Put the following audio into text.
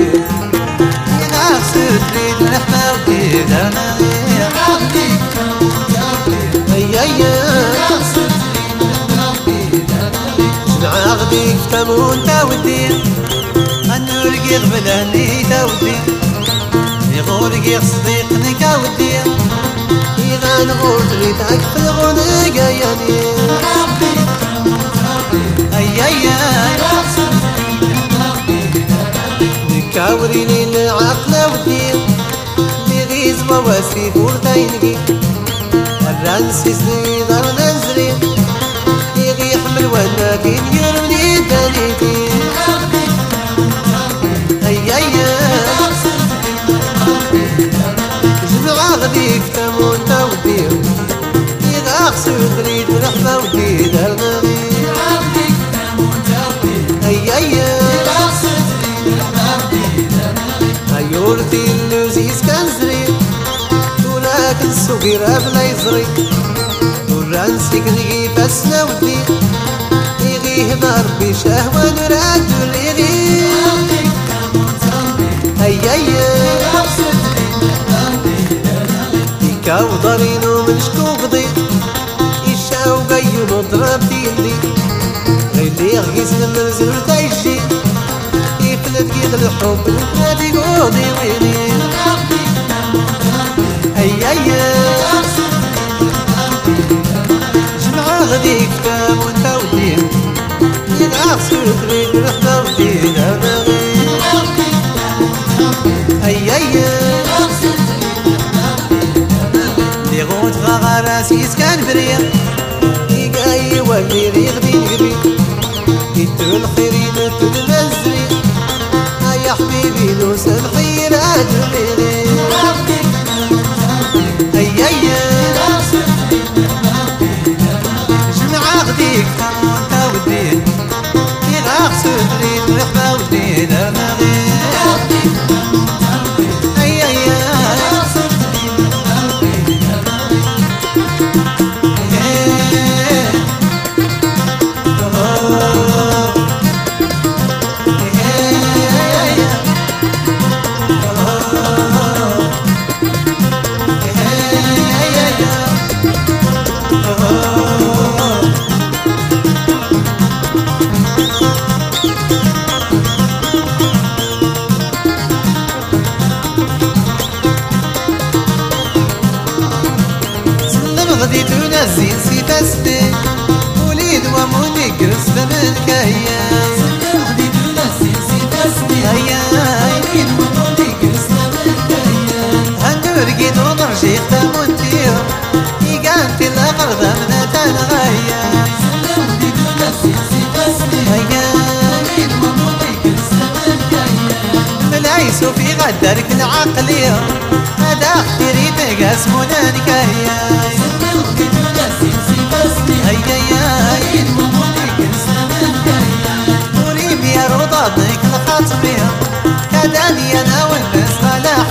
يغسل تريد اللحمة ودير انا عقلك تموت اي جمع غديك تمون تودير غنورقي غبلاني تودير يغورقي صديقني كودير يغنغور تريدك في الغنق اياني كاوري لي العقل ودير لغيز مواسي بوردينكي الرانسي سيدار نزري يغي يحمل وانا كين يرمني دانيتي جمع غديك تمون تودير يغاقسو تريد بالرحمة وديد هالغني يورتي اللوزيز كان زري ولكن الصغير بلا يزري ورانسي كنغي فاسنا ودي يغيه ما ربي شهوة نراد وليغي يكاو ضرينو من شكو قضي يشاو قيو نضرب تيلي غيلي غيس نمرزل تايشي يفلت كيد الحب نادي قوضي ويني جمع غديك فام وانت ودين ينعكسو تريد الرحمة ودين انا لي غوت غاغا راسي سكان بريق يقاي يولي ريغ دين قبي يتو الخيرين تو المزري يا حبيبي لو سمحي راجلي جمع غديك تمون تودين يغاقسو تريد الرحمة ودين انا غدي تنزل سي بستي وليد وموني قرص من كايا غدي تنزل سي بستي وليد وموني قرص من كايا هندرقي ونرجي تمونتي يقانتي الأقرض من تنغايا غدي تنزل سي بستي وليد وموني قرص من كايا ملايسو في غدرك العقلية هذا اختري تقاس منانكايا وريم يا رضا ضيق الخاطبية كداني انا والناس